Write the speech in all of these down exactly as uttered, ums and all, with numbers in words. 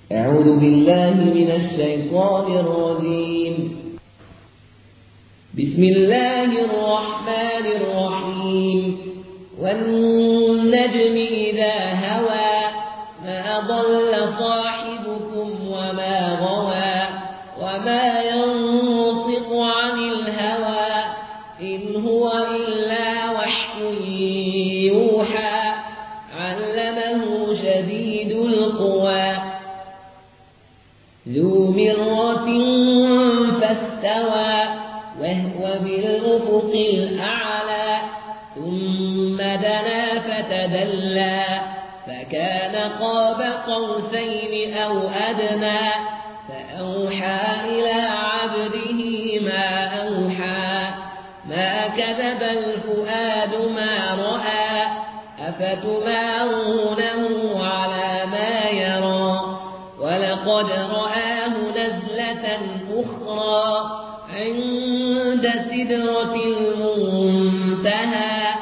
أعوذ بالله من الشيطان الرجيم. بسم الله الرحمن الرحيم. والنجم إذا هوى ما ضل صاحبكم وما غوى وما ينطق عن الهوى إن هو إلا وحي يوحى علمه شديد القوى ذو مرة فاستوى وهو بالأفق الأعلى ثم دنا فتدلى فكان قاب قوسين أو أدنى فأوحى إلى عبده ما أوحى ما كذب الفؤاد ما رأى أفتمارونه على ما يرى ولقد رآه نزلة أخرى عند سدرة المنتهى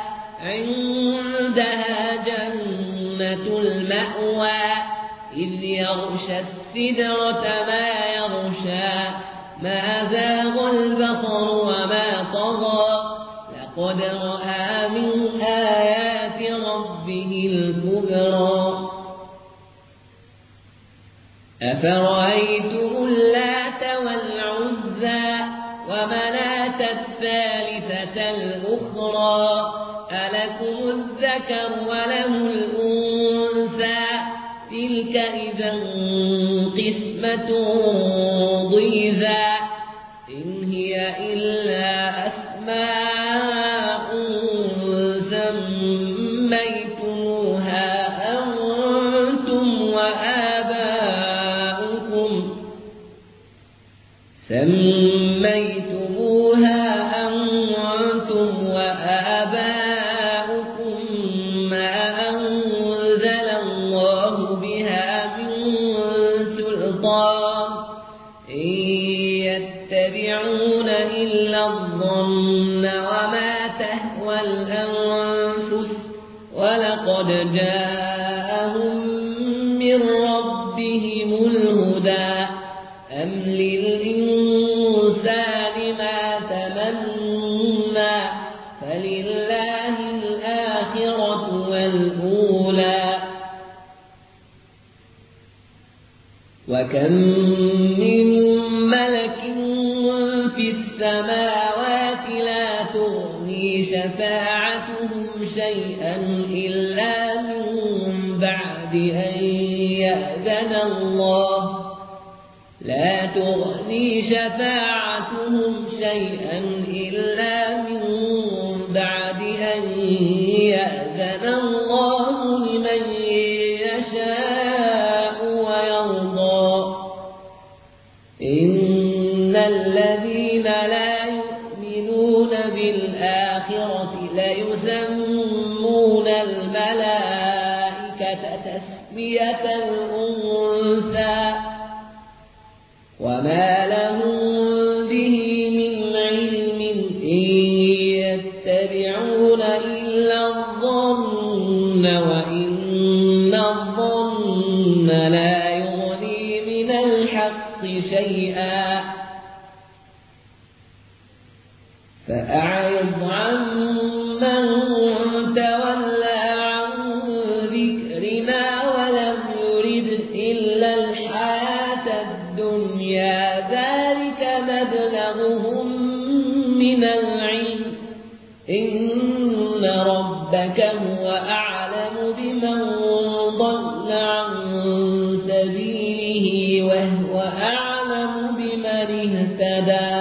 عندها جنة المأوى إذ يغشى السدرة ما يغشى ما زاغ البصر وما طغى لقد رأى من آيات ربه الكبرى أفرأيتم اللات والعزى ومناة الثالثة الأخرى ألكم الذكر وله الأنثى تلك إذا قسمة ضيزى إن هي إلا أسماء سميتموها أنتم وآباؤكم سميتموها أنتم وآباؤكم ما أنزل الله بها من سلطان إن يتبعون إلا الظن وما تهوى الأنفس ولقد جاءهم من ربهم الهدى أم للإنسان ما تمنى فلله الآخرة والأولى وكم من ملك في السماوات لا تغني شفاعتهم شيئا إلا من بعد أن يأذن الله لا تغني شفاعتهم شيئا إلا من بعد أن يأذن الله لمن يشاء ويرضى إن الذين لا يؤمنون بالآخرة ليسمون الملائكة تسمية الأنثى وما لهم به من علم إن يتبعون إلا الظن وإن الظن لا يغني من الحق شيئا فأعرض عمن تولى عن ذكرنا ولم يرد إلا الحياة الدنيا ذلك مبلغهم من العلم إن ربك هو أعلم بمن ضل عن سبيله وهو أعلم بمن اهتدى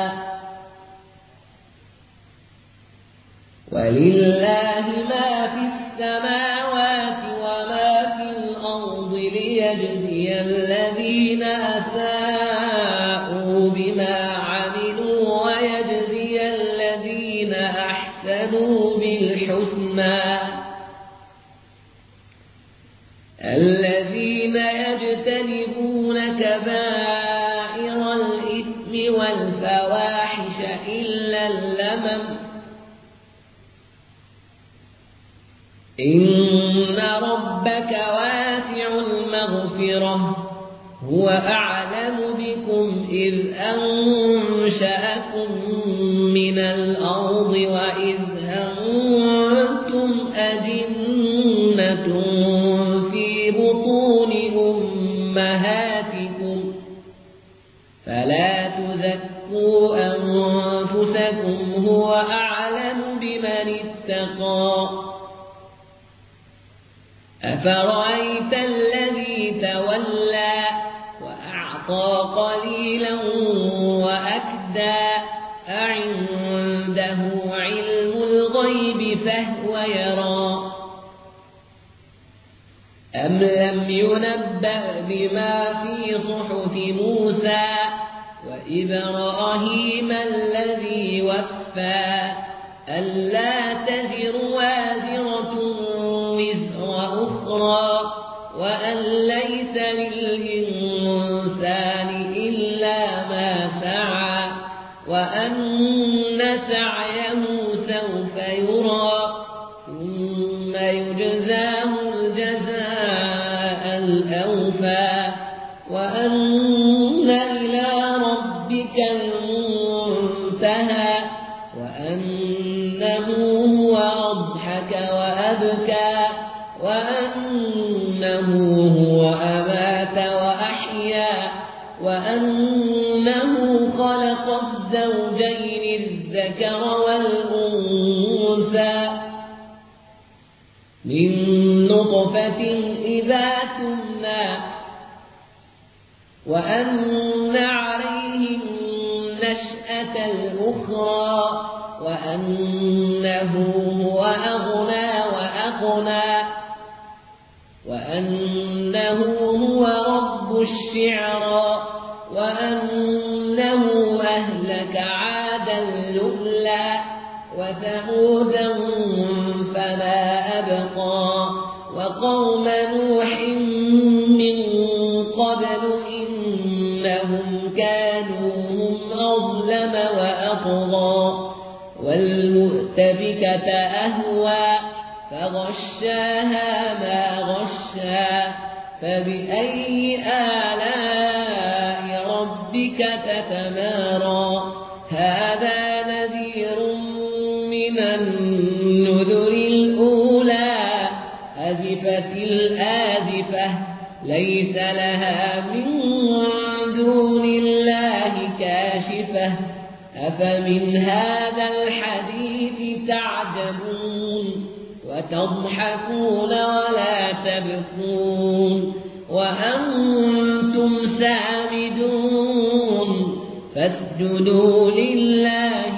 ولله ما في السماوات وما في الأرض ليجزي الذين أساءوا بما عملوا ويجزي الذين أحسنوا بالحسنى الذين يجتنبون كبائر الإثم والفواحش إلا اللمم إن ربك واسع المغفرة هو أعلم بكم إذ أنشأكم من الأرض وإذ أنتم أجنة في بطون أمهاتكم فلا تزكوا أنفسكم هو أعلم بمن اتقى أفرأيت الذي تولى وأعطى قليلا وأكدى أعنده علم الغيب فهو يرى أم لم ينبأ بما في صحف موسى وإبراهيم الذي وفى ألا تزر وازرة وزر أخرى وأن ليس للإنسان إلا ما سعى وأن سعيه سوف يرى ثم يجزاه الجزاء الأوفى وأن إلى ربك المنتهى وأنه هو أضحك وأبكى وأنه هو أمات وأحيا وأنه خلق الزوجين الذكر والأنثى من نطفة إذا تمنى وأن عليه النشأة الأخرى وأنه هو أغنى وأقنى وأنه هو رب الشعرى وأنه أهلك عادا لؤلا وثمودا فما أبقى وقوم نوح من قبل إنهم كانوا هم أظلم وأطغى والمؤتفكة أهوى فغشاها ما غشا فبأي آلاء ربك تتمارى هذا نذير من النذر الأولى أزفت الآزفة ليس لها من دون الله كاشفة أفمن هذا الحديث تعجبون وتضحكون ولا تبكون وأنتم سامدون فاسجدوا لله